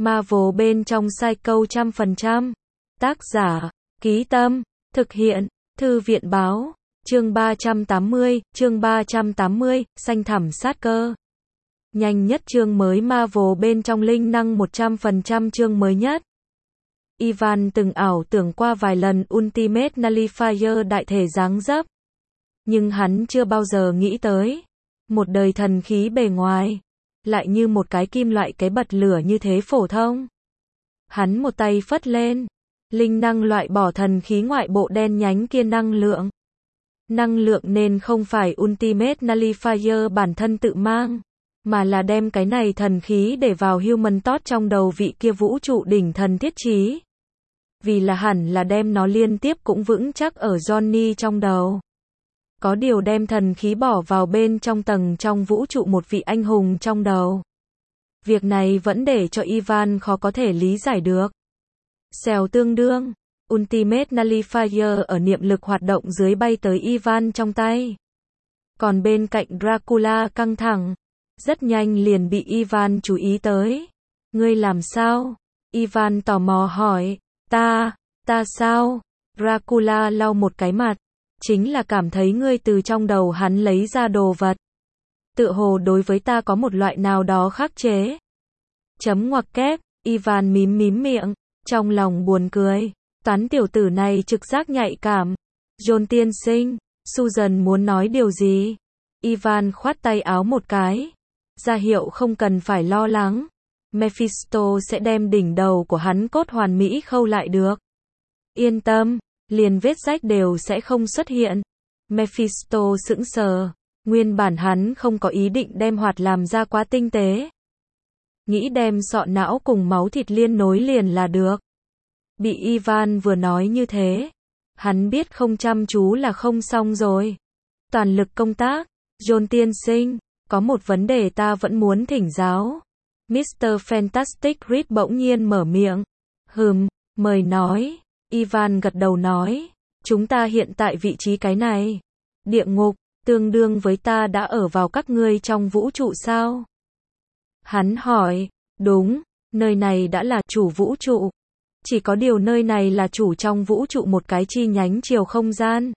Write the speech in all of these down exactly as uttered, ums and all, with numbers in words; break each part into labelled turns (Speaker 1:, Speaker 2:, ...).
Speaker 1: Marvel bên trong Psycho trăm phần trăm. Tác giả, Ký Tâm, thực hiện, Thư viện báo, chương ba trăm tám mươi, chương ba trăm tám mươi, xanh thẳm sát cơ. Nhanh nhất chương mới Marvel bên trong linh năng một trăm phần trăm chương mới nhất. Ivan từng ảo tưởng qua vài lần Ultimate Nullifier đại thể dáng dấp. Nhưng hắn chưa bao giờ nghĩ tới. Một đời thần khí bề ngoài. Lại như một cái kim loại cái bật lửa như thế phổ thông. Hắn một tay phất lên. Linh năng loại bỏ thần khí ngoại bộ đen nhánh kia năng lượng. Năng lượng nên không phải Ultimate Nullifier bản thân tự mang. Mà là đem cái này thần khí để vào Human Torch trong đầu vị kia vũ trụ đỉnh thần thiết trí. Vì là hẳn là đem nó liên tiếp cũng vững chắc ở Johnny trong đầu. Có điều đem thần khí bỏ vào bên trong tầng trong vũ trụ một vị anh hùng trong đầu. Việc này vẫn để cho Ivan khó có thể lý giải được. Xèo tương đương, Ultimate Nullifier ở niệm lực hoạt động dưới bay tới Ivan trong tay. Còn bên cạnh Dracula căng thẳng. Rất nhanh liền bị Ivan chú ý tới. Ngươi làm sao? Ivan tò mò hỏi. Ta, ta sao? Dracula lau một cái mặt. Chính là cảm thấy ngươi từ trong đầu hắn lấy ra đồ vật. Tựa hồ đối với ta có một loại nào đó khắc chế. Chấm ngoặc kép, Ivan mím mím miệng, trong lòng buồn cười. Toán tiểu tử này trực giác nhạy cảm. John tiên sinh, Susan muốn nói điều gì? Ivan khoát tay áo một cái. Ra hiệu không cần phải lo lắng. Mephisto sẽ đem đỉnh đầu của hắn cốt hoàn mỹ khâu lại được. Yên tâm, liền vết rách đều sẽ không xuất hiện. Mephisto sững sờ. Nguyên bản hắn không có ý định đem hoạt làm ra quá tinh tế. Nghĩ đem sọ não cùng máu thịt liên nối liền là được. Bị Ivan vừa nói như thế. Hắn biết không chăm chú là không xong rồi. Toàn lực công tác. John tiên sinh. Có một vấn đề ta vẫn muốn thỉnh giáo. mít tơ Fantastic Reed bỗng nhiên mở miệng. Hừm, mời nói. Ivan gật đầu nói. Chúng ta hiện tại vị trí cái này. Địa ngục, tương đương với ta đã ở vào các ngươi trong vũ trụ sao? Hắn hỏi. Đúng, nơi này đã là chủ vũ trụ. Chỉ có điều nơi này là chủ trong vũ trụ một cái chi nhánh chiều không gian.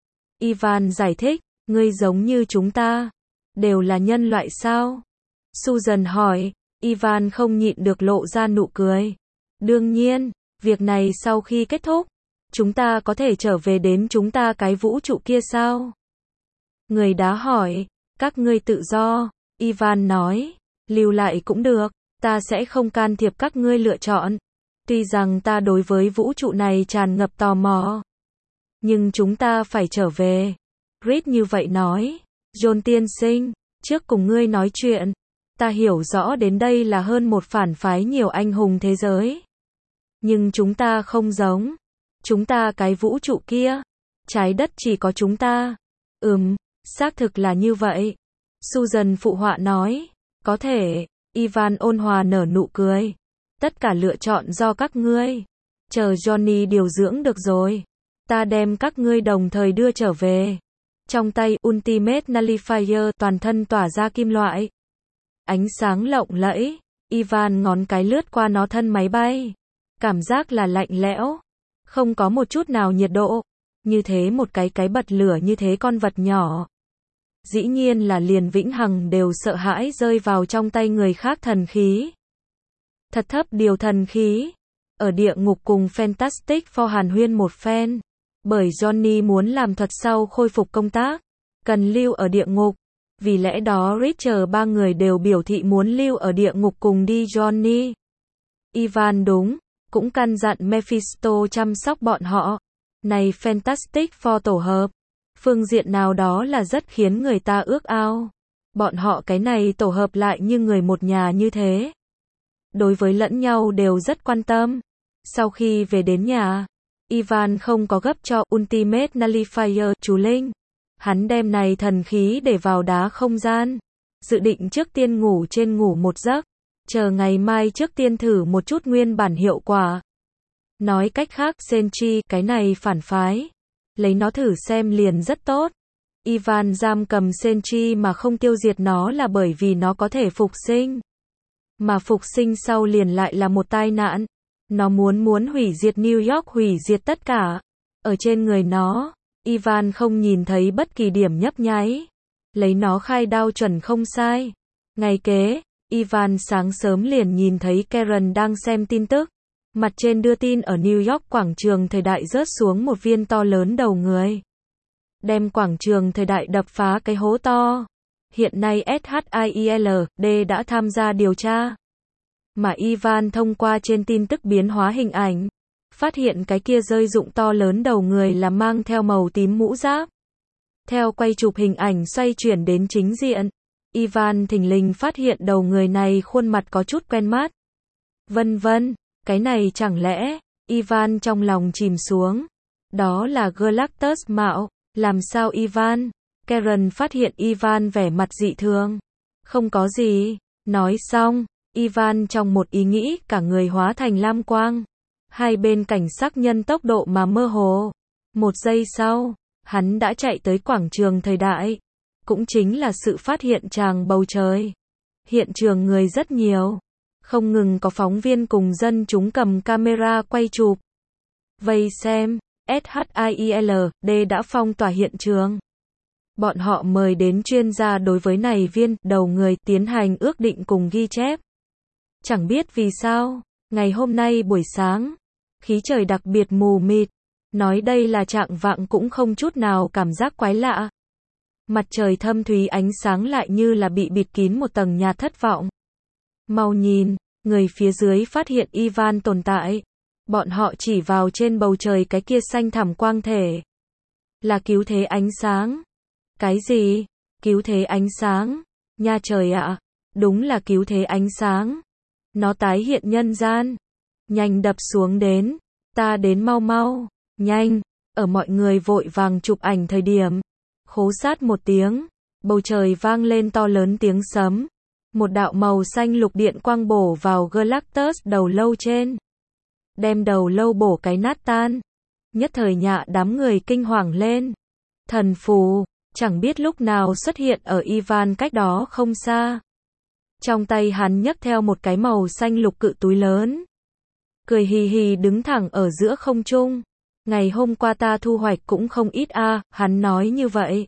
Speaker 1: Ivan giải thích. Ngươi giống như chúng ta. Đều là nhân loại sao? Susan hỏi. Ivan không nhịn được lộ ra nụ cười. Đương nhiên, việc này sau khi kết thúc, chúng ta có thể trở về đến chúng ta cái vũ trụ kia sao? Người đá hỏi. Các ngươi tự do. Ivan nói. Lưu lại cũng được, ta sẽ không can thiệp các ngươi lựa chọn. Tuy rằng ta đối với vũ trụ này tràn ngập tò mò. Nhưng chúng ta phải trở về. Reed như vậy nói. John tiên sinh, trước cùng ngươi nói chuyện, ta hiểu rõ đến đây là hơn một phản phái nhiều anh hùng thế giới. Nhưng chúng ta không giống. Chúng ta cái vũ trụ kia, trái đất chỉ có chúng ta. Ừm, xác thực là như vậy. Susan phụ họa nói. Có thể. Ivan ôn hòa nở nụ cười. Tất cả lựa chọn do các ngươi. Chờ Johnny điều dưỡng được rồi. Ta đem các ngươi đồng thời đưa trở về. Trong tay Ultimate Nullifier toàn thân tỏa ra kim loại. Ánh sáng lộng lẫy. Ivan ngón cái lướt qua nó thân máy bay. Cảm giác là lạnh lẽo. Không có một chút nào nhiệt độ. Như thế một cái cái bật lửa như thế con vật nhỏ. Dĩ nhiên là liền vĩnh hằng đều sợ hãi rơi vào trong tay người khác thần khí. Thật thấp điều thần khí. Ở địa ngục cùng Fantastic Four hàn huyên một phen. Bởi Johnny muốn làm thuật sau khôi phục công tác. Cần lưu ở địa ngục. Vì lẽ đó Richard ba người đều biểu thị muốn lưu ở địa ngục cùng đi Johnny. Ivan đúng. Cũng căn dặn Mephisto chăm sóc bọn họ. Này Fantastic Four tổ hợp. Phương diện nào đó là rất khiến người ta ước ao. Bọn họ cái này tổ hợp lại như người một nhà như thế. Đối với lẫn nhau đều rất quan tâm. Sau khi về đến nhà, Ivan không có gấp cho Ultimate Nullifier chú linh. Hắn đem này thần khí để vào đá không gian. Dự định trước tiên ngủ trên ngủ một giấc. Chờ ngày mai trước tiên thử một chút nguyên bản hiệu quả. Nói cách khác Senchi cái này phản phái. Lấy nó thử xem liền rất tốt. Ivan giam cầm Senchi mà không tiêu diệt nó là bởi vì nó có thể phục sinh. mà phục sinh sau liền lại là một tai nạn. Nó muốn muốn hủy diệt New York, hủy diệt tất cả. Ở trên người nó, Ivan không nhìn thấy bất kỳ điểm nhấp nháy. Lấy nó khai đao chuẩn không sai. Ngày kế, Ivan sáng sớm liền nhìn thấy Karen đang xem tin tức. Mặt trên đưa tin ở New York quảng trường thời đại rớt xuống một viên to lớn đầu người. Đem quảng trường thời đại đập phá cái hố to. Hiện nay ét hát i e lờ đê đã tham gia điều tra. Mà Ivan thông qua trên tin tức biến hóa hình ảnh. Phát hiện cái kia rơi rụng to lớn đầu người là mang theo màu tím mũ giáp. Theo quay chụp hình ảnh xoay chuyển đến chính diện. Ivan thình lình phát hiện đầu người này khuôn mặt có chút quen mắt. Vân vân, cái này chẳng lẽ, Ivan trong lòng chìm xuống. Đó là Galactus mạo, làm sao Ivan? Karen phát hiện Ivan vẻ mặt dị thường. Không có gì, nói xong, Ivan trong một ý nghĩ cả người hóa thành lam quang. Hai bên cảnh sắc nhân tốc độ mà mơ hồ. Một giây sau, hắn đã chạy tới quảng trường thời đại. Cũng chính là sự phát hiện tràng bầu trời. Hiện trường người rất nhiều. Không ngừng có phóng viên cùng dân chúng cầm camera quay chụp. Vây xem, ét hát i e lờ đê đã phong tỏa hiện trường. Bọn họ mời đến chuyên gia đối với này viên đầu người tiến hành ước định cùng ghi chép. Chẳng biết vì sao, ngày hôm nay buổi sáng, khí trời đặc biệt mù mịt. Nói đây là trạng vạng cũng không chút nào cảm giác quái lạ. Mặt trời thâm thúy ánh sáng lại như là bị bịt kín một tầng nhạt thất vọng. Mau nhìn, người phía dưới phát hiện Ivan tồn tại. Bọn họ chỉ vào trên bầu trời cái kia xanh thẳm quang thể. Là cứu thế ánh sáng. Cái gì? Cứu thế ánh sáng? Nha trời ạ, đúng là cứu thế ánh sáng. Nó tái hiện nhân gian. Nhanh đập xuống đến. Ta đến mau mau. Nhanh. Ở mọi người vội vàng chụp ảnh thời điểm. Khố sát một tiếng. Bầu trời vang lên to lớn tiếng sấm. Một đạo màu xanh lục điện quang bổ vào Galactus đầu lâu trên. Đem đầu lâu bổ cái nát tan. Nhất thời nhạ đám người kinh hoàng lên. Thần phù, chẳng biết lúc nào xuất hiện ở Ivan cách đó không xa. Trong tay hắn nhấc theo một cái màu xanh lục cự túi lớn. Cười hì hì đứng thẳng ở giữa không trung. Ngày hôm qua ta thu hoạch cũng không ít a, à, hắn nói như vậy.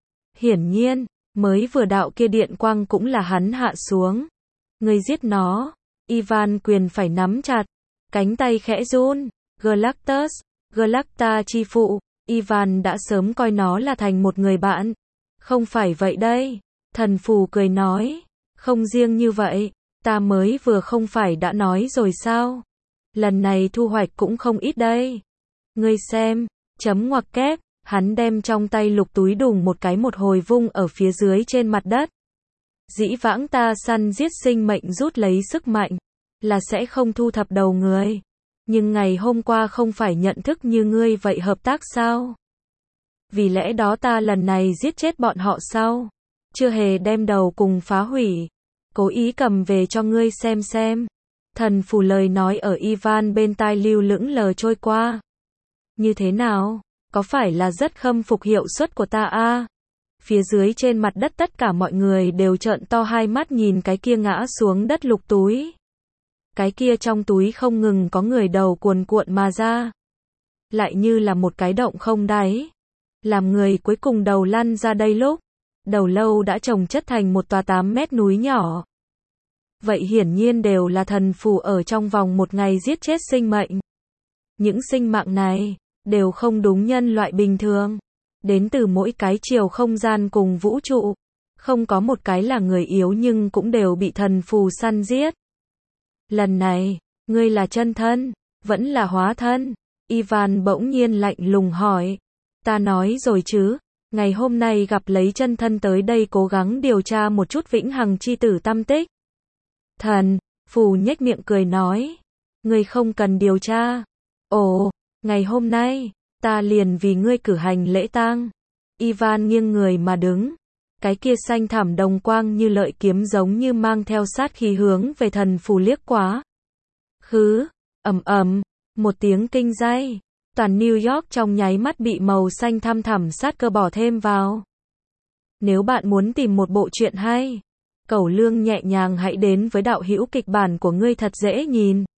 Speaker 1: Hiển nhiên, mới vừa đạo kia điện quang cũng là hắn hạ xuống. Người giết nó. Ivan quyền phải nắm chặt. Cánh tay khẽ run. Galactus, Galacta chi phụ. Ivan đã sớm coi nó là thành một người bạn. Không phải vậy đây. Thần phù cười nói. Không riêng như vậy. Ta mới vừa không phải đã nói rồi sao. Lần này thu hoạch cũng không ít đây. Ngươi xem. Chấm ngoặc kép. Hắn đem trong tay lục túi đùng một cái một hồi vung ở phía dưới trên mặt đất. Dĩ vãng ta săn giết sinh mệnh rút lấy sức mạnh. Là sẽ không thu thập đầu người. Nhưng ngày hôm qua không phải nhận thức như ngươi vậy hợp tác sao? Vì lẽ đó ta lần này giết chết bọn họ sao? Chưa hề đem đầu cùng phá hủy. Cố ý cầm về cho ngươi xem xem. Thần phù lời nói ở Ivan bên tai lưu lững lờ trôi qua. Như thế nào? Có phải là rất khâm phục hiệu suất của ta a? À? Phía dưới trên mặt đất tất cả mọi người đều trợn to hai mắt nhìn cái kia ngã xuống đất lục túi. Cái kia trong túi không ngừng có người đầu cuồn cuộn mà ra. Lại như là một cái động không đáy. Làm người cuối cùng đầu lăn ra đây lúc. Đầu lâu đã chồng chất thành một tòa tám mét núi nhỏ. Vậy hiển nhiên đều là thần phù ở trong vòng một ngày giết chết sinh mệnh. Những sinh mạng này đều không đúng nhân loại bình thường. Đến từ mỗi cái chiều không gian cùng vũ trụ. Không có một cái là người yếu nhưng cũng đều bị thần phù săn giết. Lần này, ngươi là chân thân, vẫn là hóa thân? Ivan bỗng nhiên lạnh lùng hỏi. Ta nói rồi chứ, ngày hôm nay gặp lấy chân thân tới đây cố gắng điều tra một chút vĩnh hằng chi tử tâm tích. Thần phù nhếch miệng cười nói. Ngươi không cần điều tra. Ồ, ngày hôm nay, ta liền vì ngươi cử hành lễ tang. Ivan nghiêng người mà đứng. Cái kia xanh thẳm đồng quang như lợi kiếm giống như mang theo sát khí hướng về thần phù liếc quá. Khứ, ầm ầm, một tiếng kinh day. Toàn New York trong nháy mắt bị màu xanh thăm thẳm sát cơ bỏ thêm vào. Nếu bạn muốn tìm một bộ truyện hay, Cẩu Lương nhẹ nhàng hãy đến với đạo hữu kịch bản của ngươi thật dễ nhìn.